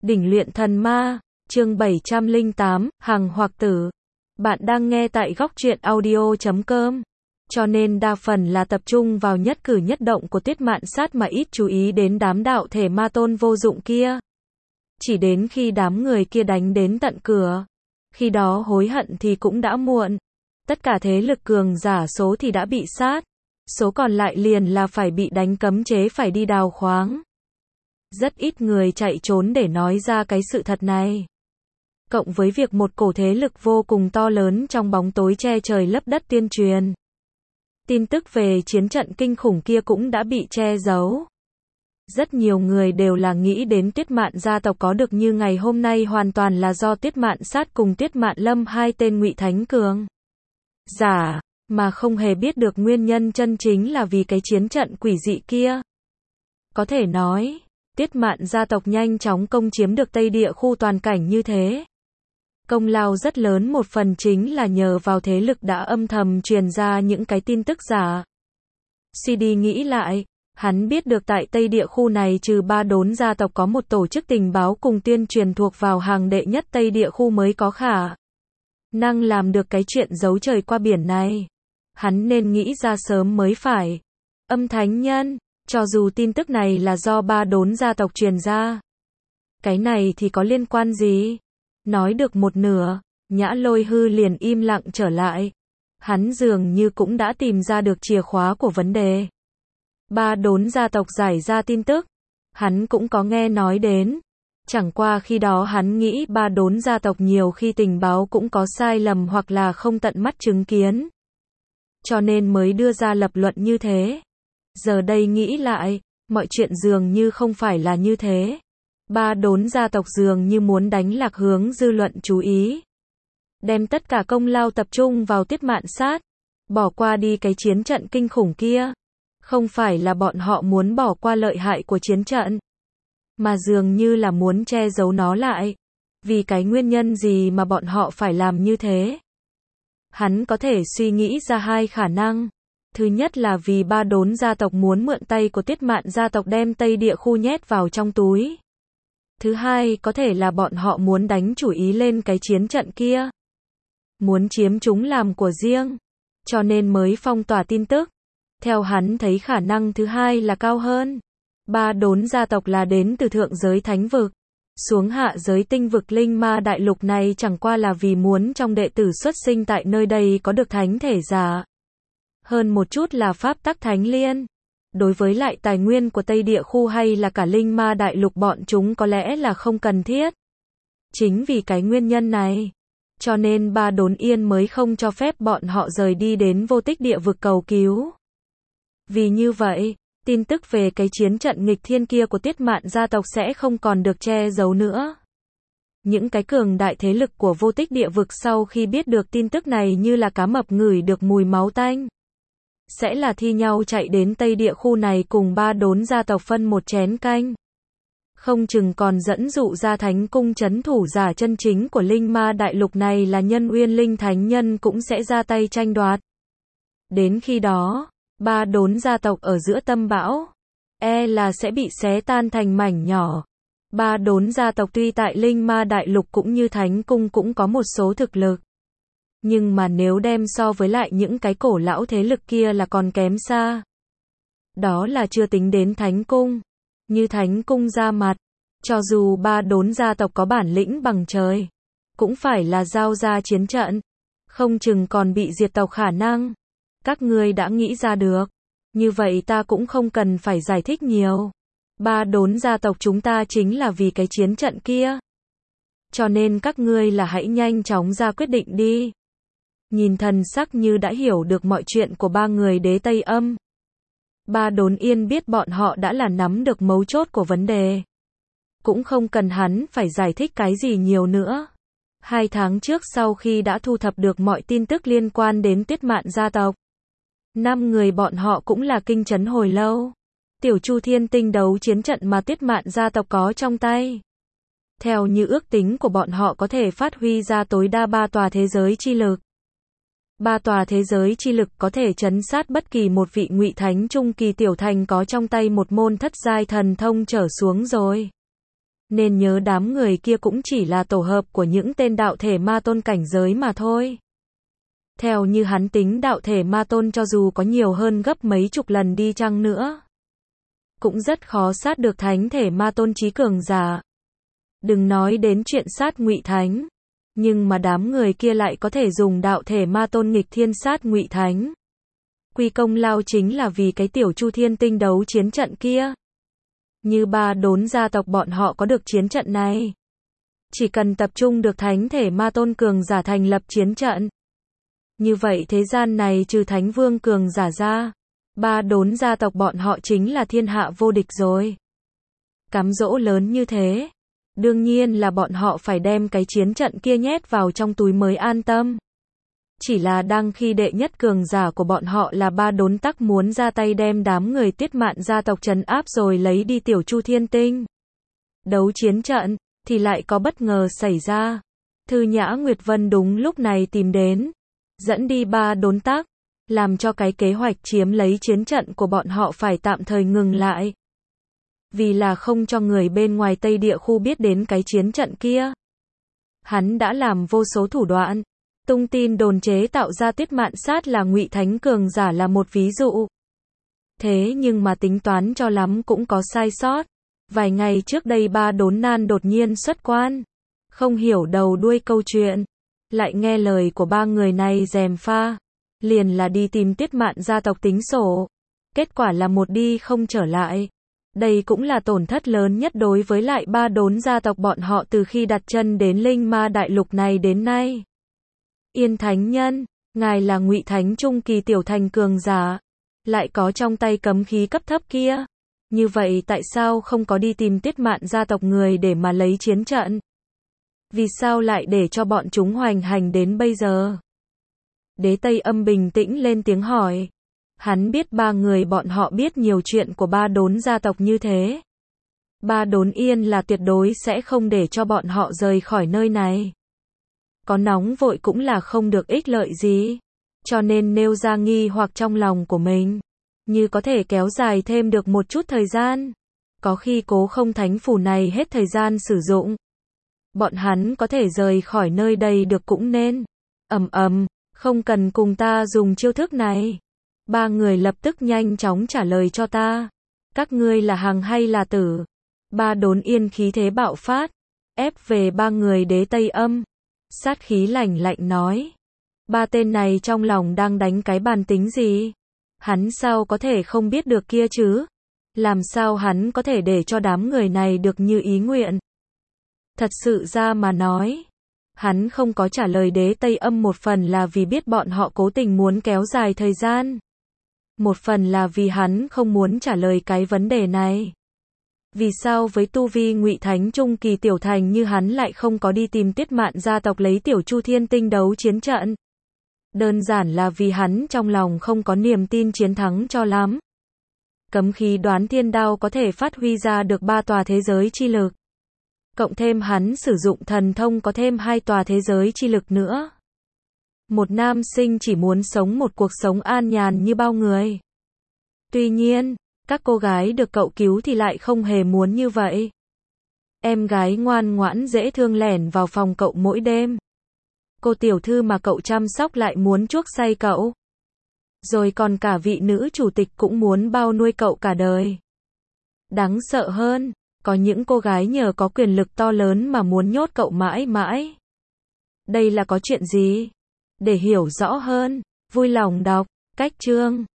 Đỉnh luyện thần ma, chương 708, Hằng hoặc tử. Bạn đang nghe tại góc truyện audio.com. Cho nên đa phần là tập trung vào nhất cử nhất động của Tiết Mạn Sát mà ít chú ý đến đám đạo thể ma tôn vô dụng kia. Chỉ đến khi đám người kia đánh đến tận cửa, khi đó hối hận thì cũng đã muộn. Tất cả thế lực cường giả số thì đã bị sát, số còn lại liền là phải bị đánh cấm chế phải đi đào khoáng. Rất ít người chạy trốn để nói ra cái sự thật này. Cộng với việc một cổ thế lực vô cùng to lớn trong bóng tối che trời lấp đất tuyên truyền. Tin tức về chiến trận kinh khủng kia cũng đã bị che giấu. Rất nhiều người đều là nghĩ đến Tiết Mạn gia tộc có được như ngày hôm nay hoàn toàn là do Tiết Mạn Sát cùng Tiết Mạn Lâm hai tên ngụy thánh cường giả, mà không hề biết được nguyên nhân chân chính là vì cái chiến trận quỷ dị kia. Có thể nói, Tiết Mạn gia tộc nhanh chóng công chiếm được Tây Địa khu toàn cảnh như thế. Công lao rất lớn một phần chính là nhờ vào thế lực đã âm thầm truyền ra những cái tin tức giả. CD nghĩ lại, hắn biết được tại Tây Địa khu này trừ Ba Đốn gia tộc có một tổ chức tình báo cùng tuyên truyền thuộc vào hàng đệ nhất Tây Địa khu mới có khả năng làm được cái chuyện giấu trời qua biển này. Hắn nên nghĩ ra sớm mới phải. Âm thánh nhân, cho dù tin tức này là do Ba Đốn gia tộc truyền ra, cái này thì có liên quan gì? Nói được một nửa, Nhã Lôi Hư liền im lặng trở lại. Hắn dường như cũng đã tìm ra được chìa khóa của vấn đề. Ba Đốn gia tộc giải ra tin tức, hắn cũng có nghe nói đến. Chẳng qua khi đó hắn nghĩ Ba Đốn gia tộc nhiều khi tình báo cũng có sai lầm hoặc là không tận mắt chứng kiến, cho nên mới đưa ra lập luận như thế. Giờ đây nghĩ lại, mọi chuyện dường như không phải là như thế. Ba Đốn gia tộc dường như muốn đánh lạc hướng dư luận chú ý, đem tất cả công lao tập trung vào Tiết Mạn Sát, bỏ qua đi cái chiến trận kinh khủng kia. Không phải là bọn họ muốn bỏ qua lợi hại của chiến trận, mà dường như là muốn che giấu nó lại. Vì cái nguyên nhân gì mà bọn họ phải làm như thế? Hắn có thể suy nghĩ ra hai khả năng. Thứ nhất là vì Ba Đốn gia tộc muốn mượn tay của Tiết Mạn gia tộc đem Tây Địa khu nhét vào trong túi. Thứ hai có thể là bọn họ muốn đánh chủ ý lên cái chiến trận kia, muốn chiếm chúng làm của riêng, cho nên mới phong tỏa tin tức. Theo hắn thấy khả năng thứ hai là cao hơn. Ba Đốn gia tộc là đến từ thượng giới thánh vực, xuống hạ giới tinh vực linh ma đại lục này chẳng qua là vì muốn trong đệ tử xuất sinh tại nơi đây có được thánh thể giả, hơn một chút là pháp tắc thánh liên. Đối với lại tài nguyên của Tây Địa khu hay là cả linh ma đại lục bọn chúng có lẽ là không cần thiết. Chính vì cái nguyên nhân này, cho nên Ba Đốn Yên mới không cho phép bọn họ rời đi đến vô tích địa vực cầu cứu. Vì như vậy, tin tức về cái chiến trận nghịch thiên kia của Tiết Mạn gia tộc sẽ không còn được che giấu nữa. Những cái cường đại thế lực của vô tích địa vực sau khi biết được tin tức này như là cá mập ngửi được mùi máu tanh, sẽ là thi nhau chạy đến Tây Địa khu này cùng Ba Đốn gia tộc phân một chén canh. Không chừng còn dẫn dụ ra thánh cung trấn thủ giả chân chính của linh ma đại lục này là Nhân Uyên Linh Thánh Nhân cũng sẽ ra tay tranh đoạt. Đến khi đó, Ba Đốn gia tộc ở giữa tâm bão, là sẽ bị xé tan thành mảnh nhỏ. Ba Đốn gia tộc tuy tại linh ma đại lục cũng như thánh cung cũng có một số thực lực, nhưng mà nếu đem so với lại những cái cổ lão thế lực kia là còn kém xa. Đó là chưa tính đến thánh cung. Như thánh cung ra mặt, cho dù Ba Đốn gia tộc có bản lĩnh bằng trời, cũng phải là giao ra chiến trận, không chừng còn bị diệt tộc khả năng. Các ngươi đã nghĩ ra được, như vậy ta cũng không cần phải giải thích nhiều. Ba Đốn gia tộc chúng ta chính là vì cái chiến trận kia, cho nên các ngươi là hãy nhanh chóng ra quyết định đi. Nhìn thần sắc như đã hiểu được mọi chuyện của ba người đế Tây Âm, Ba Đốn Yên biết bọn họ đã là nắm được mấu chốt của vấn đề, cũng không cần hắn phải giải thích cái gì nhiều nữa. 2 tháng trước sau khi đã thu thập được mọi tin tức liên quan đến Tiết Mạn gia tộc, 5 người bọn họ cũng là kinh chấn hồi lâu. Tiểu Chu Thiên Tinh đấu chiến trận mà Tiết Mạn gia tộc có trong tay, theo như ước tính của bọn họ có thể phát huy ra tối đa 3 tòa thế giới chi lực. 3 tòa thế giới chi lực có thể trấn sát bất kỳ một vị ngụy thánh trung kỳ tiểu thành có trong tay một môn thất giai thần thông trở xuống rồi. Nên nhớ đám người kia cũng chỉ là tổ hợp của những tên đạo thể ma tôn cảnh giới mà thôi. Theo như hắn tính, đạo thể ma tôn cho dù có nhiều hơn gấp mấy chục lần đi chăng nữa, cũng rất khó sát được thánh thể ma tôn chí cường giả. Đừng nói đến chuyện sát Ngụy Thánh, nhưng mà đám người kia lại có thể dùng đạo thể ma tôn nghịch thiên sát Ngụy Thánh. Quy công lao chính là vì cái tiểu Chu Thiên Tinh đấu chiến trận kia. Như Ba Đốn gia tộc bọn họ có được chiến trận này, chỉ cần tập trung được thánh thể ma tôn cường giả thành lập chiến trận, như vậy thế gian này trừ Thánh Vương cường giả ra, Ba Đốn gia tộc bọn họ chính là thiên hạ vô địch rồi. Cám dỗ lớn như thế, đương nhiên là bọn họ phải đem cái chiến trận kia nhét vào trong túi mới an tâm. Chỉ là đang khi đệ nhất cường giả của bọn họ là Ba Đốn tắc muốn ra tay đem đám người Tiết Mạn gia tộc trấn áp rồi lấy đi tiểu Chu Thiên Tinh đấu chiến trận, thì lại có bất ngờ xảy ra. Thư Nhã Nguyệt Vân đúng lúc này tìm đến, dẫn đi Ba Đốn tắc, làm cho cái kế hoạch chiếm lấy chiến trận của bọn họ phải tạm thời ngừng lại. Vì là không cho người bên ngoài Tây Địa khu biết đến cái chiến trận kia. Hắn đã làm vô số thủ đoạn, tung tin đồn chế tạo ra Tiết Mạn sát là Ngụy Thánh cường giả là một ví dụ. Thế nhưng mà tính toán cho lắm cũng có sai sót. Vài ngày trước đây Ba Đốn nan đột nhiên xuất quan, không hiểu đầu đuôi câu chuyện, lại nghe lời của ba người này gièm pha, liền là đi tìm Tiết Mạn gia tộc tính sổ. Kết quả là một đi không trở lại. Đây cũng là tổn thất lớn nhất đối với lại Ba Đốn gia tộc bọn họ từ khi đặt chân đến Linh Ma Đại Lục này đến nay. Yên Thánh Nhân, ngài là Ngụy Thánh trung kỳ tiểu thành cường giả, lại có trong tay cấm khí cấp thấp kia. Như vậy tại sao không có đi tìm Tiết Mạn gia tộc người để mà lấy chiến trận? Vì sao lại để cho bọn chúng hoành hành đến bây giờ? Đế Tây Âm bình tĩnh lên tiếng hỏi. Hắn biết ba người bọn họ biết nhiều chuyện của Ba Đốn gia tộc như thế. Ba Đốn Yên là tuyệt đối sẽ không để cho bọn họ rời khỏi nơi này. Có nóng vội cũng là không được ích lợi gì. Cho nên nêu ra nghi hoặc trong lòng của mình. Như có thể kéo dài thêm được một chút thời gian. Có khi Cố Không thánh phủ này hết thời gian sử dụng, bọn hắn có thể rời khỏi nơi đây được cũng nên. Không cần cùng ta dùng chiêu thức này. Ba người lập tức nhanh chóng trả lời cho ta. Các ngươi là hằng hay là tử? Ba Đốn Yên khí thế bạo phát, ép về ba người Đế Tây Âm. Sát khí lạnh lạnh nói. Ba tên này trong lòng đang đánh cái bàn tính gì? Hắn sao có thể không biết được kia chứ? Làm sao hắn có thể để cho đám người này được như ý nguyện? Thật sự ra mà nói, hắn không có trả lời Đế Tây Âm một phần là vì biết bọn họ cố tình muốn kéo dài thời gian. Một phần là vì hắn không muốn trả lời cái vấn đề này. Vì sao với tu vi Ngụy Thánh trung kỳ tiểu thành như hắn lại không có đi tìm Tiết Mạn gia tộc lấy tiểu Chu Thiên Tinh đấu chiến trận? Đơn giản là vì hắn trong lòng không có niềm tin chiến thắng cho lắm. Cấm khí Đoán Thiên Đao có thể phát huy ra được 3 tòa thế giới chi lực. Cộng thêm hắn sử dụng thần thông có thêm 2 tòa thế giới chi lực nữa. Một nam sinh chỉ muốn sống một cuộc sống an nhàn như bao người. Tuy nhiên, các cô gái được cậu cứu thì lại không hề muốn như vậy. Em gái ngoan ngoãn dễ thương lẻn vào phòng cậu mỗi đêm. Cô tiểu thư mà cậu chăm sóc lại muốn chuốc say cậu. Rồi còn cả vị nữ chủ tịch cũng muốn bao nuôi cậu cả đời. Đáng sợ hơn, có những cô gái nhờ có quyền lực to lớn mà muốn nhốt cậu mãi mãi. Đây là có chuyện gì? Để hiểu rõ hơn, vui lòng đọc cách chương